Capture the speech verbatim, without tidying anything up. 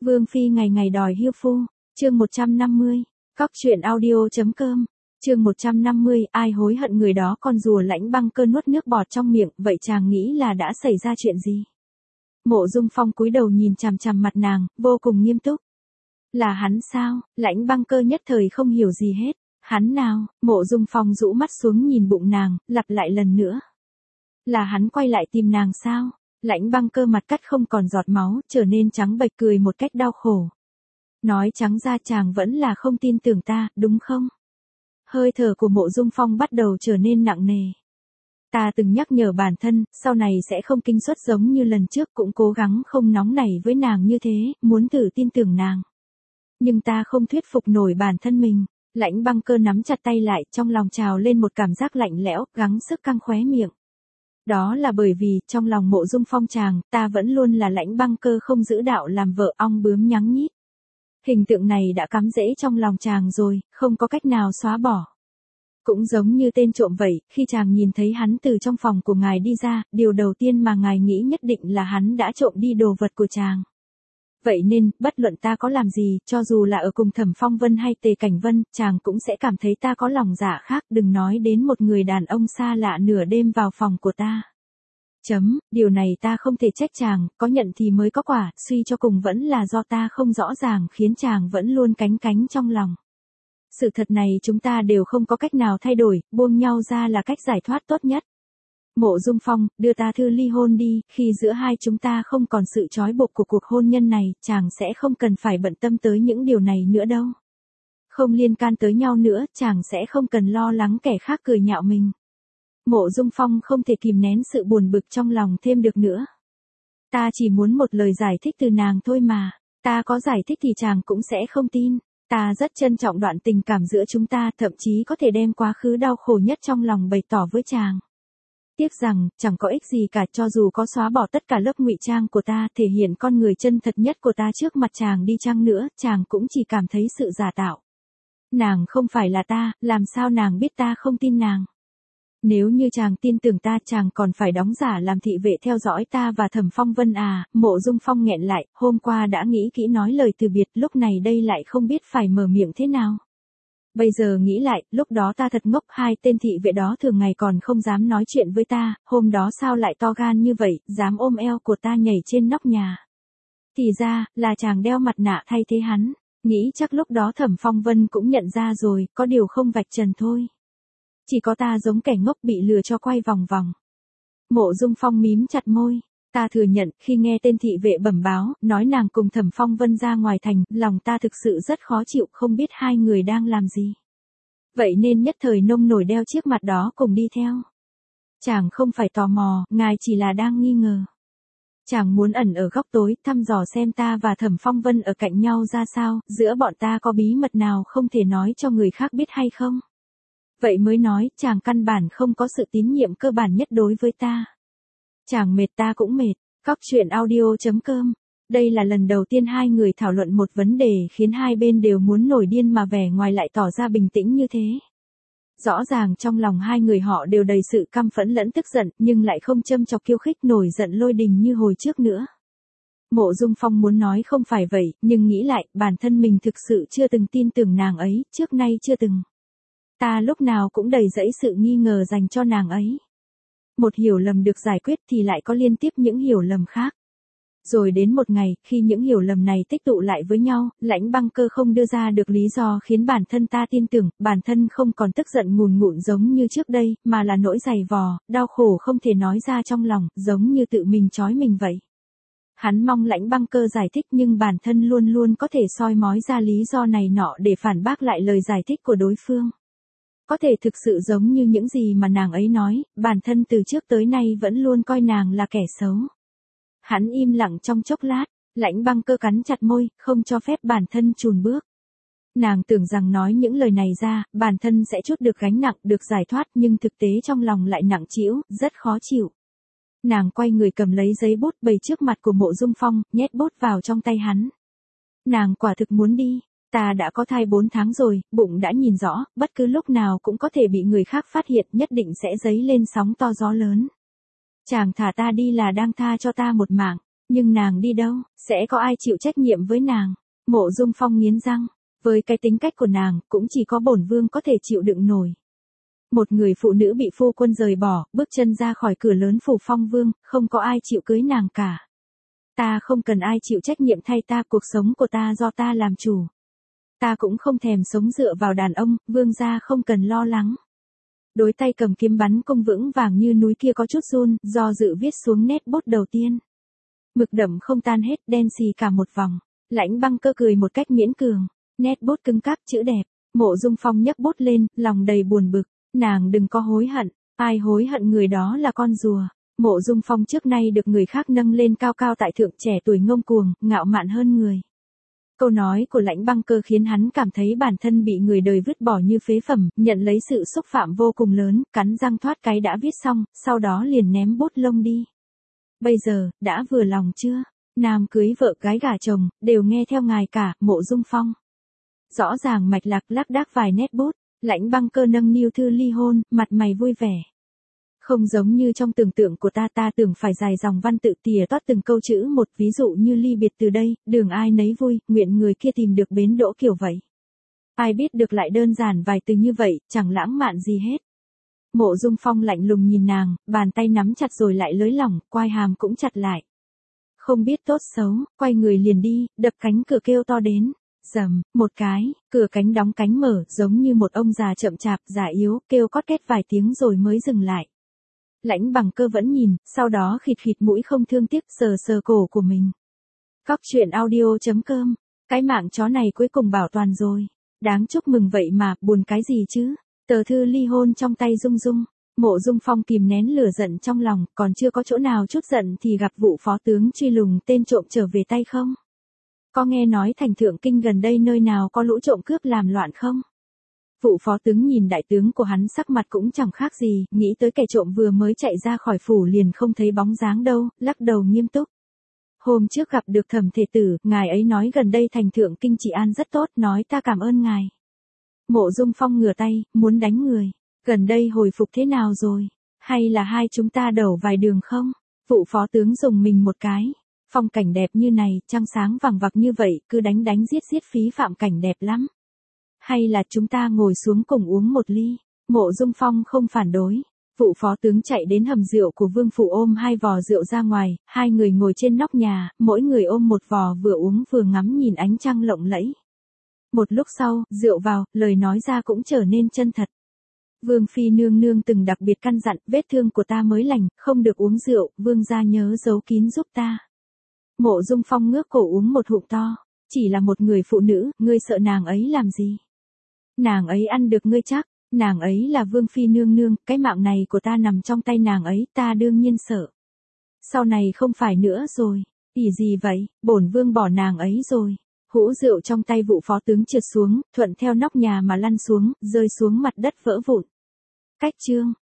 Vương phi ngày ngày đòi hiêu phu, chương một trăm năm mươi, cóc truyện audio.com, chương một trăm năm mươi, ai hối hận người đó. Con rùa Lãnh Băng Cơ nuốt nước bọt trong miệng, vậy chàng nghĩ là đã xảy ra chuyện gì? Mộ Dung Phong cúi đầu nhìn chằm chằm mặt nàng, vô cùng nghiêm túc. Là hắn sao? Lãnh Băng Cơ nhất thời không hiểu gì hết. Hắn nào? Mộ Dung Phong rũ mắt xuống nhìn bụng nàng, lặp lại lần nữa. Là hắn quay lại tìm nàng sao? Lãnh Băng Cơ mặt cắt không còn giọt máu, trở nên trắng bệch, cười một cách đau khổ. Nói trắng ra chàng vẫn là không tin tưởng ta, đúng không? Hơi thở của Mộ Dung Phong bắt đầu trở nên nặng nề. Ta từng nhắc nhở bản thân, sau này sẽ không kinh suất giống như lần trước, cũng cố gắng không nóng nảy với nàng như thế, muốn thử tin tưởng nàng. Nhưng ta không thuyết phục nổi bản thân mình. Lãnh Băng Cơ nắm chặt tay lại, trong lòng trào lên một cảm giác lạnh lẽo, gắng sức căng khóe miệng. Đó là bởi vì, trong lòng Mộ Dung Phong chàng, ta vẫn luôn là Lãnh Băng Cơ không giữ đạo làm vợ ong bướm nhắng nhít. Hình tượng này đã cắm rễ trong lòng chàng rồi, không có cách nào xóa bỏ. Cũng giống như tên trộm vậy, khi chàng nhìn thấy hắn từ trong phòng của ngài đi ra, điều đầu tiên mà ngài nghĩ nhất định là hắn đã trộm đi đồ vật của chàng. Vậy nên, bất luận ta có làm gì, cho dù là ở cùng Thẩm Phong Vân hay Tề Cảnh Vân, chàng cũng sẽ cảm thấy ta có lòng dạ khác, đừng nói đến một người đàn ông xa lạ nửa đêm vào phòng của ta. Chấm, điều này ta không thể trách chàng, có nhận thì mới có quả, suy cho cùng vẫn là do ta không rõ ràng khiến chàng vẫn luôn cánh cánh trong lòng. Sự thật này chúng ta đều không có cách nào thay đổi, buông nhau ra là cách giải thoát tốt nhất. Mộ Dung Phong, đưa ta thư ly hôn đi, khi giữa hai chúng ta không còn sự trói buộc của cuộc hôn nhân này, chàng sẽ không cần phải bận tâm tới những điều này nữa đâu. Không liên can tới nhau nữa, chàng sẽ không cần lo lắng kẻ khác cười nhạo mình. Mộ Dung Phong không thể kìm nén sự buồn bực trong lòng thêm được nữa. Ta chỉ muốn một lời giải thích từ nàng thôi mà, ta có giải thích thì chàng cũng sẽ không tin. Ta rất trân trọng đoạn tình cảm giữa chúng ta, thậm chí có thể đem quá khứ đau khổ nhất trong lòng bày tỏ với chàng. Tiếc rằng, chẳng có ích gì cả, cho dù có xóa bỏ tất cả lớp ngụy trang của ta, thể hiện con người chân thật nhất của ta trước mặt chàng đi chăng nữa, chàng cũng chỉ cảm thấy sự giả tạo. Nàng không phải là ta, làm sao nàng biết ta không tin nàng? Nếu như chàng tin tưởng ta, chàng còn phải đóng giả làm thị vệ theo dõi ta và Thẩm Phong Vân à? Mộ Dung Phong nghẹn lại, hôm qua đã nghĩ kỹ nói lời từ biệt, lúc này đây lại không biết phải mở miệng thế nào. Bây giờ nghĩ lại, lúc đó ta thật ngốc, hai tên thị vệ đó thường ngày còn không dám nói chuyện với ta, hôm đó sao lại to gan như vậy, dám ôm eo của ta nhảy trên nóc nhà. Thì ra, là chàng đeo mặt nạ thay thế hắn, nghĩ chắc lúc đó Thẩm Phong Vân cũng nhận ra rồi, có điều không vạch trần thôi. Chỉ có ta giống kẻ ngốc bị lừa cho quay vòng vòng. Mộ Dung Phong mím chặt môi. Ta thừa nhận, khi nghe tên thị vệ bẩm báo, nói nàng cùng Thẩm Phong Vân ra ngoài thành, lòng ta thực sự rất khó chịu, không biết hai người đang làm gì. Vậy nên nhất thời nông nổi đeo chiếc mặt đó cùng đi theo. Chàng không phải tò mò, ngài chỉ là đang nghi ngờ. Chàng muốn ẩn ở góc tối, thăm dò xem ta và Thẩm Phong Vân ở cạnh nhau ra sao, giữa bọn ta có bí mật nào không thể nói cho người khác biết hay không. Vậy mới nói, chàng căn bản không có sự tín nhiệm cơ bản nhất đối với ta. Chàng mệt ta cũng mệt, cóc truyện audio.com. Đây là lần đầu tiên hai người thảo luận một vấn đề khiến hai bên đều muốn nổi điên mà vẻ ngoài lại tỏ ra bình tĩnh như thế. Rõ ràng trong lòng hai người họ đều đầy sự căm phẫn lẫn tức giận, nhưng lại không châm chọc khiêu khích nổi giận lôi đình như hồi trước nữa. Mộ Dung Phong muốn nói không phải vậy, nhưng nghĩ lại, bản thân mình thực sự chưa từng tin tưởng nàng ấy, trước nay chưa từng. Ta lúc nào cũng đầy dẫy sự nghi ngờ dành cho nàng ấy. Một hiểu lầm được giải quyết thì lại có liên tiếp những hiểu lầm khác. Rồi đến một ngày, khi những hiểu lầm này tích tụ lại với nhau, Lãnh Băng Cơ không đưa ra được lý do khiến bản thân ta tin tưởng, bản thân không còn tức giận ngùn ngụn giống như trước đây, mà là nỗi dày vò, đau khổ không thể nói ra trong lòng, giống như tự mình trói mình vậy. Hắn mong Lãnh Băng Cơ giải thích nhưng bản thân luôn luôn có thể soi mói ra lý do này nọ để phản bác lại lời giải thích của đối phương. Có thể thực sự giống như những gì mà nàng ấy nói, bản thân từ trước tới nay vẫn luôn coi nàng là kẻ xấu. Hắn im lặng trong chốc lát, Lãnh Băng Cơ cắn chặt môi, không cho phép bản thân chùn bước. Nàng tưởng rằng nói những lời này ra, bản thân sẽ trút được gánh nặng, được giải thoát, nhưng thực tế trong lòng lại nặng trĩu, rất khó chịu. Nàng quay người cầm lấy giấy bút bày trước mặt của Mộ Dung Phong, nhét bút vào trong tay hắn. Nàng quả thực muốn đi. Ta đã có thai bốn tháng rồi, bụng đã nhìn rõ, bất cứ lúc nào cũng có thể bị người khác phát hiện, nhất định sẽ dấy lên sóng to gió lớn. Chàng thả ta đi là đang tha cho ta một mạng. Nhưng nàng đi đâu, sẽ có ai chịu trách nhiệm với nàng? Mộ Dung Phong nghiến răng, với cái tính cách của nàng, cũng chỉ có bổn vương có thể chịu đựng nổi. Một người phụ nữ bị phu quân rời bỏ, bước chân ra khỏi cửa lớn phủ Phong Vương, không có ai chịu cưới nàng cả. Ta không cần ai chịu trách nhiệm thay ta, cuộc sống của ta do ta làm chủ. Ta cũng không thèm sống dựa vào đàn ông, vương gia không cần lo lắng. Đối tay cầm kiếm bắn cung vững vàng như núi kia có chút run, do dự viết xuống nét bút đầu tiên. Mực đậm không tan hết, đen xì cả một vòng. Lãnh Băng Cơ cười một cách miễn cường, nét bút cứng cáp, chữ đẹp. Mộ Dung Phong nhấc bút lên, lòng đầy buồn bực. Nàng đừng có hối hận, ai hối hận người đó là con rùa. Mộ Dung Phong trước nay được người khác nâng lên cao cao tại thượng, trẻ tuổi ngông cuồng, ngạo mạn hơn người. Câu nói của Lãnh Băng Cơ khiến hắn cảm thấy bản thân bị người đời vứt bỏ như phế phẩm, nhận lấy sự xúc phạm vô cùng lớn, cắn răng thoát cái đã viết xong, sau đó liền ném bút lông đi. Bây giờ, đã vừa lòng chưa? Nam cưới vợ gái gả chồng, đều nghe theo ngài cả, Mộ Dung Phong. Rõ ràng mạch lạc lác đác vài nét bút, Lãnh Băng Cơ nâng niu thư ly hôn, mặt mày vui vẻ. Không giống như trong tưởng tượng của ta, ta tưởng phải dài dòng văn tự tỉa toát từng câu chữ một, ví dụ như ly biệt từ đây, đường ai nấy vui, nguyện người kia tìm được bến đỗ kiểu vậy. Ai biết được lại đơn giản vài từ như vậy, chẳng lãng mạn gì hết. Mộ Dung Phong lạnh lùng nhìn nàng, bàn tay nắm chặt rồi lại lới lỏng, quai hàm cũng chặt lại. Không biết tốt xấu, quay người liền đi, đập cánh cửa kêu to đến. Rầm, một cái, cửa cánh đóng cánh mở, giống như một ông già chậm chạp, già yếu, kêu cót két vài tiếng rồi mới dừng lại. Lãnh Bằng Cơ vẫn nhìn, sau đó khịt khịt mũi không thương tiếc, sờ sờ cổ của mình. Cóc truyện audio chấm com, cái mạng chó này cuối cùng bảo toàn rồi. Đáng chúc mừng vậy mà, buồn cái gì chứ? Tờ thư ly hôn trong tay rung rung. Mộ Dung Phong kìm nén lửa giận trong lòng, còn chưa có chỗ nào chút giận thì gặp vụ phó tướng truy lùng tên trộm trở về tay không? Có nghe nói thành Thượng Kinh gần đây nơi nào có lũ trộm cướp làm loạn không? Vụ phó tướng nhìn đại tướng của hắn sắc mặt cũng chẳng khác gì, nghĩ tới kẻ trộm vừa mới chạy ra khỏi phủ liền không thấy bóng dáng đâu, lắc đầu nghiêm túc. Hôm trước gặp được Thẩm Thể Tử, ngài ấy nói gần đây thành Thượng Kinh trị an rất tốt, nói ta cảm ơn ngài. Mộ Dung Phong ngửa tay, muốn đánh người. Gần đây hồi phục thế nào rồi? Hay là hai chúng ta đẩu vài đường không? Vụ phó tướng dùng mình một cái. Phong cảnh đẹp như này, trăng sáng vằng vặc như vậy, cứ đánh đánh giết giết phí phạm cảnh đẹp lắm. Hay là chúng ta ngồi xuống cùng uống một ly? Mộ Dung Phong không phản đối. Vụ phó tướng chạy đến hầm rượu của Vương phủ ôm hai vò rượu ra ngoài, hai người ngồi trên nóc nhà, mỗi người ôm một vò vừa uống vừa ngắm nhìn ánh trăng lộng lẫy. Một lúc sau, rượu vào, lời nói ra cũng trở nên chân thật. Vương phi nương nương từng đặc biệt căn dặn, vết thương của ta mới lành, không được uống rượu, vương gia nhớ giấu kín giúp ta. Mộ Dung Phong ngước cổ uống một hụm to, chỉ là một người phụ nữ, ngươi sợ nàng ấy làm gì? Nàng ấy ăn được ngươi chắc, nàng ấy là vương phi nương nương, cái mạng này của ta nằm trong tay nàng ấy, ta đương nhiên sợ. Sau này không phải nữa rồi, ỷ gì vậy, bổn vương bỏ nàng ấy rồi. Hũ rượu trong tay vụ phó tướng trượt xuống, thuận theo nóc nhà mà lăn xuống, rơi xuống mặt đất vỡ vụn. Cách chương